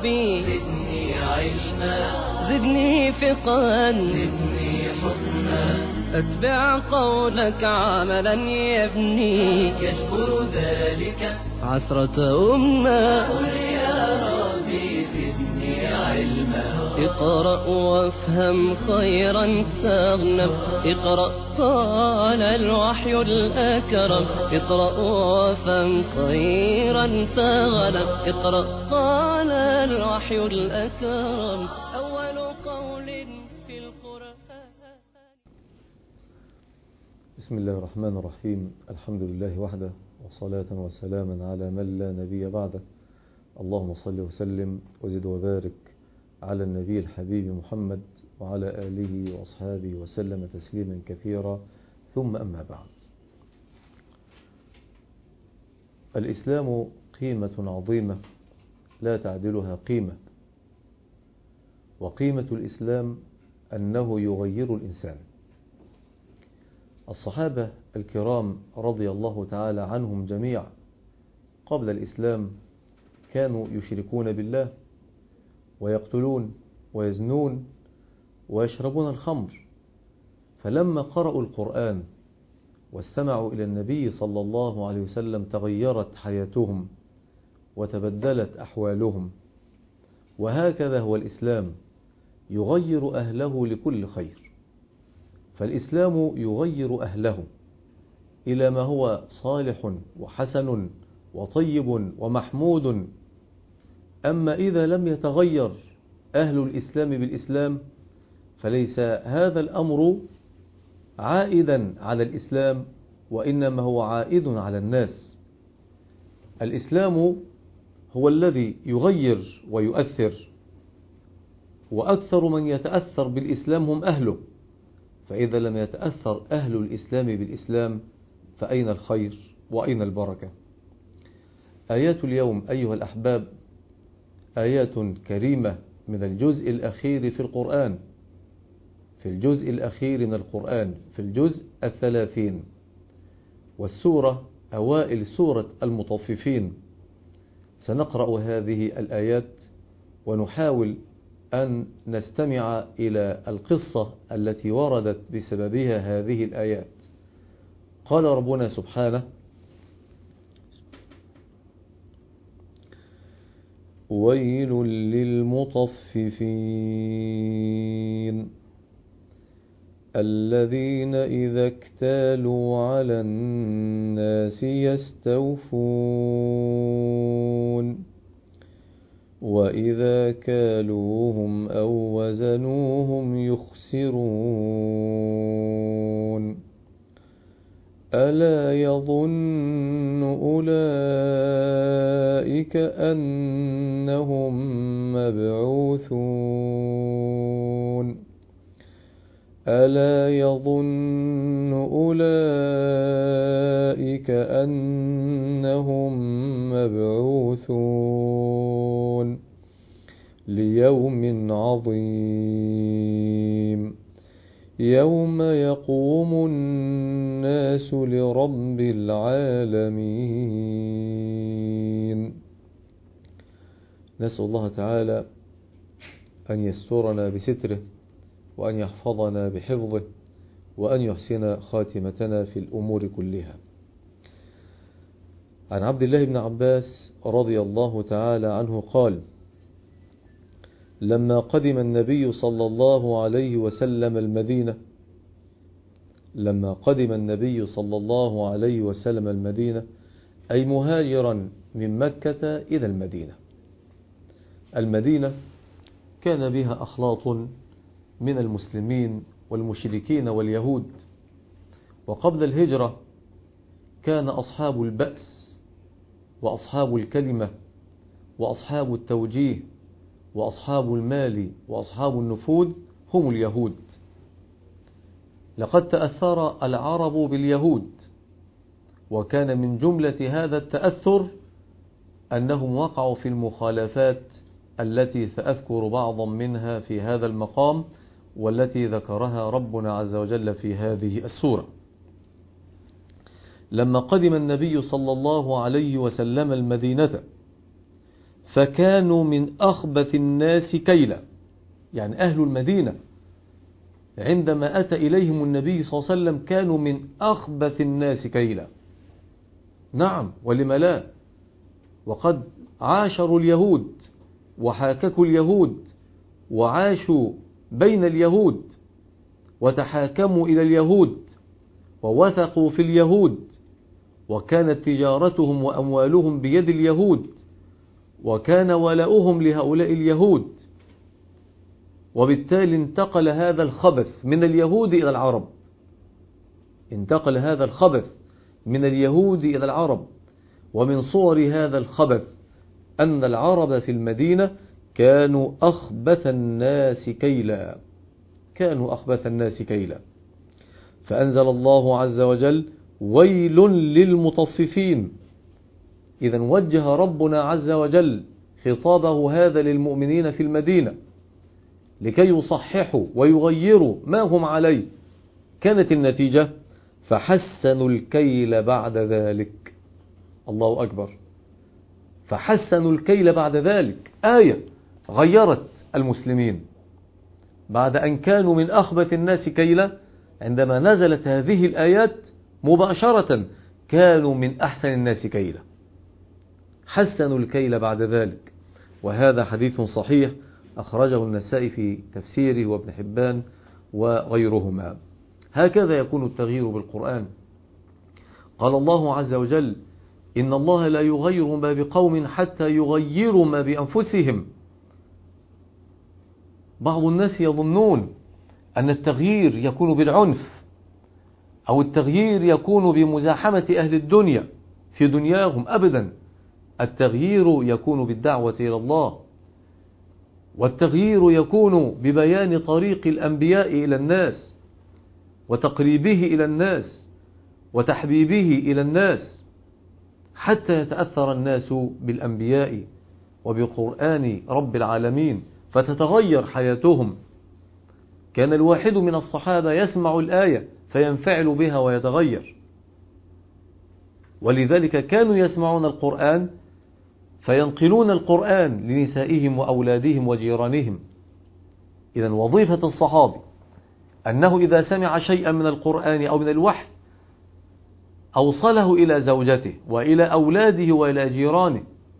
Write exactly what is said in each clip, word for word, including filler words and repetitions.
ربي زدني علما زدني فقها زدني حكما أتبع قولك عملا يبني يشكر ذلك عثرة أمة. قل يا ربي زدني علما اقرأ وافهم خيرا تغنم. اقرأ قال الوحي الأكرم. اقرأ وافهم خيرا تغنم. اقرأ قال الوحي الأكرم أول قول في القرآن. بسم الله الرحمن الرحيم. الحمد لله وحده، وصلاة وسلاما على من لا نبي بعده. اللهم صل وسلم وزد وبارك على النبي الحبيب محمد وعلى آله وأصحابه وسلم تسليما كثيرا، ثم أما بعد. الإسلام قيمة عظيمة لا تعدلها قيمة، وقيمة الإسلام أنه يغير الإنسان. الصحابة الكرام رضي الله تعالى عنهم جميعا قبل الإسلام كانوا يشركون بالله ويقتلون ويزنون ويشربون الخمر، فلما قرأوا القرآن واستمعوا إلى النبي صلى الله عليه وسلم تغيرت حياتهم وتبدلت أحوالهم. وهكذا هو الإسلام، يغير أهله لكل خير. فالإسلام يغير أهله إلى ما هو صالح وحسن وطيب ومحمود. أما إذا لم يتغير أهل الإسلام بالإسلام فليس هذا الأمر عائدا على الإسلام، وإنما هو عائد على الناس. الإسلام هو الذي يغير ويؤثر، وأكثر من يتأثر بالإسلام هم أهله. فإذا لم يتأثر أهل الإسلام بالإسلام فأين الخير وأين البركة؟ آيات اليوم أيها الأحباب آيات كريمة من الجزء الأخير في القرآن، في الجزء الأخير من القرآن، في الجزء الثلاثين، والسورة أوائل سورة المطففين. سنقرأ هذه الآيات ونحاول أن نستمع إلى القصة التي وردت بسببها هذه الآيات. قال ربنا سبحانه: ويل للمطففين الذين إذا اكتالوا على الناس يستوفون وإذا كالوهم أو وزنوهم يخسرون ألا يظن أولئك أنهم مبعوثون ألا يظن أولئك أنهم مبعوثون ليوم عظيم يوم يقوم الناس لرب العالمين. نسأل الله تعالى أن يسترنا بستره، وأن يحفظنا بحفظه، وأن يحسن خاتمتنا في الأمور كلها. عن عبد الله بن عباس رضي الله تعالى عنه قال: لما قدم النبي صلى الله عليه وسلم المدينة لما قدم النبي صلى الله عليه وسلم المدينة أي مهاجرا من مكة إلى المدينة. المدينة كان بها أخلاط من المسلمين والمشركين واليهود. وقبل الهجرة كان أصحاب البأس وأصحاب الكلمة وأصحاب التوجيه وأصحاب المال وأصحاب النفوذ هم اليهود. لقد تأثر العرب باليهود، وكان من جملة هذا التأثر أنهم وقعوا في المخالفات التي سأذكر بعضا منها في هذا المقام، والتي ذكرها ربنا عز وجل في هذه السورة. لما قدم النبي صلى الله عليه وسلم المدينة فكانوا من أخبث الناس كيلا. يعني أهل المدينة عندما أتى إليهم النبي صلى الله عليه وسلم كانوا من أخبث الناس كيلا. نعم، ولم لا؟ وقد عاشروا اليهود وحاككوا اليهود وعاشوا بين اليهود وتحاكموا إلى اليهود ووثقوا في اليهود، وكانت تجارتهم وأموالهم بيد اليهود، وكان ولاؤهم لهؤلاء اليهود، وبالتالي انتقل هذا الخبث من اليهود إلى العرب. انتقل هذا الخبث من اليهود إلى العرب. ومن صور هذا الخبث أن العرب في المدينة كانوا أخبث الناس كيلا. كانوا أخبث الناس كيلا. فأنزل الله عز وجل: ويل للمطففين. إذن وجه ربنا عز وجل خطابه هذا للمؤمنين في المدينة لكي يصححوا ويغيروا ما هم عليه. كانت النتيجة: فحسنوا الكيل بعد ذلك. الله أكبر. فحسنوا الكيل بعد ذلك، آية غيرت المسلمين بعد أن كانوا من أخبث الناس كيلا. عندما نزلت هذه الآيات مباشرة كانوا من أحسن الناس كيلا. حسنوا الكيل بعد ذلك. وهذا حديث صحيح أخرجه النسائي في تفسيره وابن حبان وغيرهما. هكذا يكون التغيير بالقرآن. قال الله عز وجل: إن الله لا يغير ما بقوم حتى يغيروا ما بأنفسهم. بعض الناس يظنون أن التغيير يكون بالعنف، أو التغيير يكون بمزاحمة أهل الدنيا في دنياهم. أبدا، التغيير يكون بالدعوة إلى الله، والتغيير يكون ببيان طريق الأنبياء إلى الناس وتقريبه إلى الناس وتحبيبه إلى الناس حتى يتأثر الناس بالأنبياء وبقرآن رب العالمين فتتغير حياتهم. كان الواحد من الصحابة يسمع الآية فينفعل بها ويتغير، ولذلك كانوا يسمعون القرآن فينقلون القرآن لنسائهم وأولادهم وجيرانهم. إذن وظيفة الصحابي أنه إذا سمع شيئا من القرآن أو من الوحي أوصله إلى زوجته وإلى أولاده وإلى جيرانه،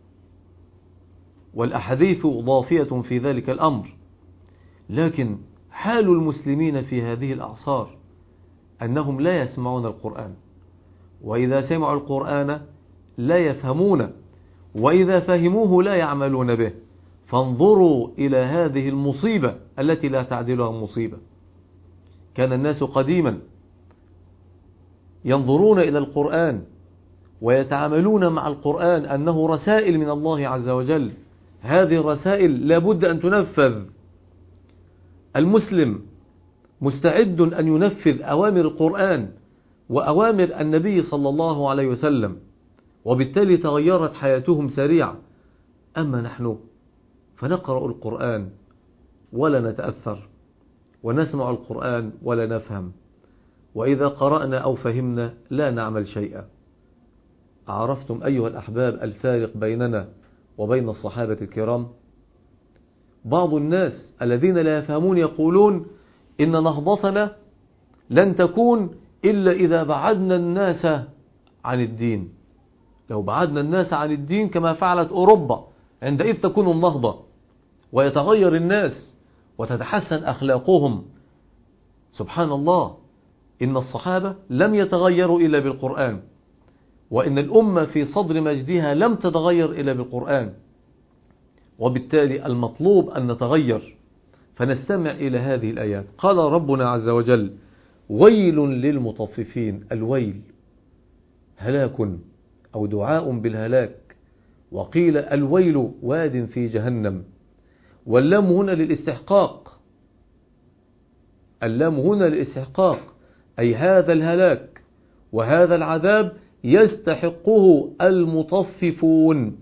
والأحاديث ضافية في ذلك الأمر. لكن حال المسلمين في هذه الأعصار أنهم لا يسمعون القرآن، وإذا سمعوا القرآن لا يفهمون، وإذا فهموه لا يعملون به. فانظروا إلى هذه المصيبة التي لا تعدلها مصيبة. كان الناس قديما ينظرون إلى القرآن ويتعاملون مع القرآن أنه رسائل من الله عز وجل. هذه الرسائل لابد أن تنفذ. المسلم مستعد أن ينفذ أوامر القرآن وأوامر النبي صلى الله عليه وسلم، وبالتالي تغيرت حياتهم سريعا. أما نحن فنقرأ القرآن ولا نتأثر، ونسمع القرآن ولا نفهم، وإذا قرأنا أو فهمنا لا نعمل شيئا. عرفتم أيها الأحباب الفارق بيننا وبين الصحابة الكرام؟ بعض الناس الذين لا يفهمون يقولون إن نهضتنا لن تكون إلا إذا بعدنا الناس عن الدين. لو بعدنا الناس عن الدين كما فعلت أوروبا عندئذ تكون النهضة ويتغير الناس وتتحسن أخلاقهم. سبحان الله، إن الصحابة لم يتغيروا إلا بالقرآن، وإن الأمة في صدر مجدها لم تتغير إلا بالقرآن. وبالتالي المطلوب أن نتغير. فنستمع إلى هذه الآيات. قال ربنا عز وجل: ويل للمطففين. الويل هلاك أو دعاء بالهلاك، وقيل الويل واد في جهنم. واللام هنا للاستحقاق. اللام هنا للاستحقاق، أي هذا الهلاك وهذا العذاب يستحقه المطففون.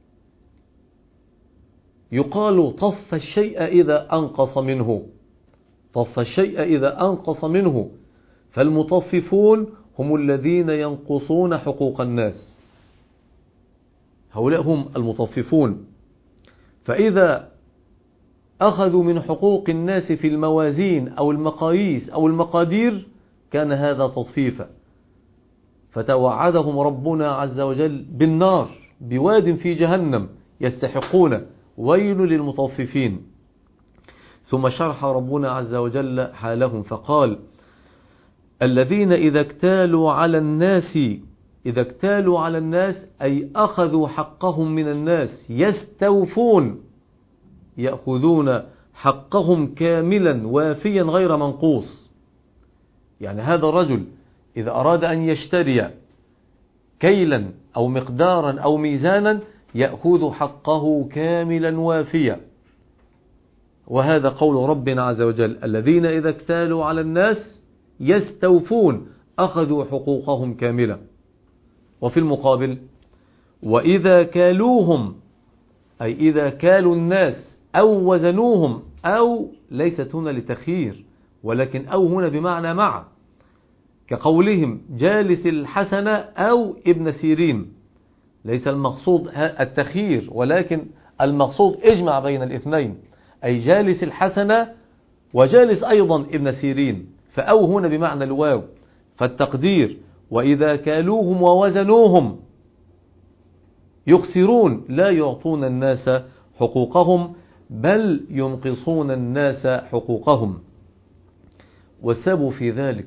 يقال طف الشيء إذا أنقص منه، طف الشيء إذا أنقص منه. فالمطففون هم الذين ينقصون حقوق الناس، هؤلاء هم المطففون. فإذا أخذوا من حقوق الناس في الموازين أو المقاييس أو المقادير كان هذا تطفيفا، فتوعدهم ربنا عز وجل بالنار بواد في جهنم يستحقون، ويل للمطففين. ثم شرح ربنا عز وجل حالهم فقال: الذين إذا اكتالوا على الناس إذا اكتالوا على الناس أي أخذوا حقهم من الناس يستوفون، يأخذون حقهم كاملا وافيا غير منقوص. يعني هذا الرجل إذا أراد أن يشتري كيلا أو مقدارا أو ميزانا يأخذ حقه كاملا وافيا. وهذا قول ربنا عز وجل: الذين إذا اكتالوا على الناس يستوفون، أخذوا حقوقهم كاملا. وفي المقابل: وإذا كالوهم، أي إذا كالوا الناس أو وزنوهم، أو ليست هنا لتخيير ولكن أو هنا بمعنى مع، كقولهم جالس الحسن أو ابن سيرين، ليس المقصود التخيير ولكن المقصود اجمع بين الاثنين، أي جالس الحسن وجالس أيضا ابن سيرين، فأو هنا بمعنى الواو. فالتقدير: وإذا كالوهم ووزنوهم يخسرون، لا يعطون الناس حقوقهم بل ينقصون الناس حقوقهم. والسبب في ذلك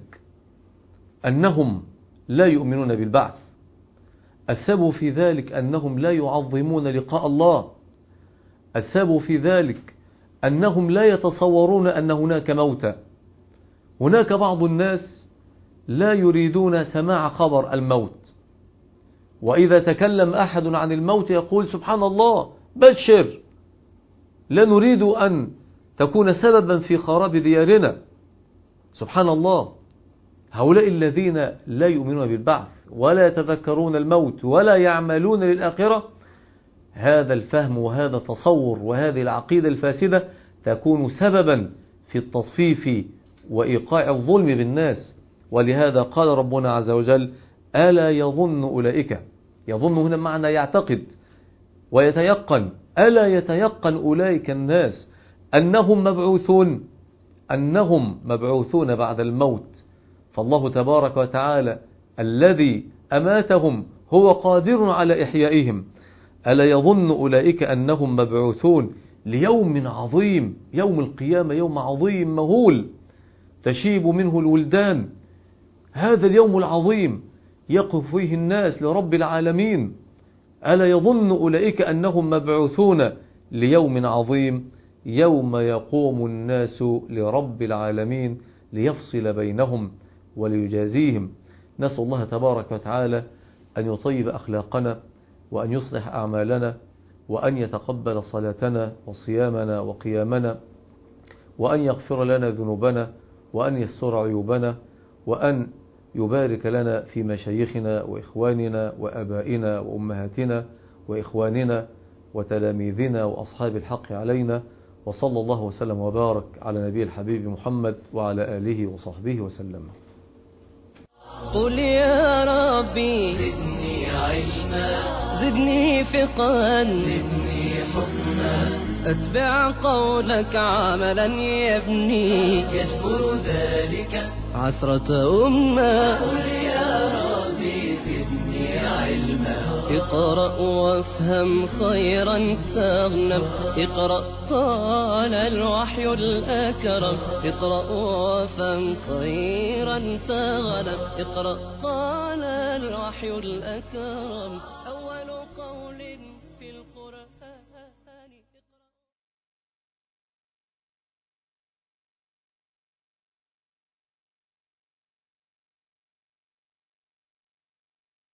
أنهم لا يؤمنون بالبعث، السبب في ذلك أنهم لا يعظمون لقاء الله، السبب في ذلك أنهم لا يتصورون أن هناك موتا. هناك بعض الناس لا يريدون سماع خبر الموت، وإذا تكلم أحد عن الموت يقول: سبحان الله، بشر، لا نريد أن تكون سببا في خراب ديارنا. سبحان الله. هؤلاء الذين لا يؤمنون بالبعث ولا يتذكرون الموت ولا يعملون للآخرة، هذا الفهم وهذا التصور وهذه العقيدة الفاسدة تكون سببا في التطفيف وإيقاع الظلم بالناس. ولهذا قال ربنا عز وجل: ألا يظن أولئك، يظن هنا معنى يعتقد ويتيقن، ألا يتيقن أولئك الناس أنهم مبعوثون، أنهم مبعوثون بعد الموت. فالله تبارك وتعالى الذي أماتهم هو قادر على إحيائهم. ألا يظن أولئك أنهم مبعوثون ليوم عظيم، يوم القيامة يوم عظيم مهول تشيب منه الولدان. هذا اليوم العظيم يقف فيه الناس لرب العالمين. ألا يظن أولئك أنهم مبعوثون ليوم عظيم يوم يقوم الناس لرب العالمين ليفصل بينهم وليجازيهم. نسأل الله تبارك وتعالى أن يطيب أخلاقنا وأن يصلح أعمالنا وأن يتقبل صلاتنا وصيامنا وقيامنا، وأن يغفر لنا ذنوبنا وأن يستر عيوبنا، وأن يبارك لنا في مشايخنا وإخواننا وأبائنا وأمهاتنا وإخواننا وتلاميذنا وأصحاب الحق علينا. وصلى الله وسلم وبارك على نبي الحبيب محمد وعلى آله وصحبه وسلم. قل يا ربي زدني علما، زدني فقها، زدني حكما، أتبع قولك عملا يبني يجبر ذلك عثرة أمة. قل يا ربي زدني علما، اقرأ وافهم خيرا تغنم، اقرأ طال الوحي الأكرم، اقرأ وافهم خيرا تغنم، اقرأ طال الوحي الأكرم. أول قول في القرآن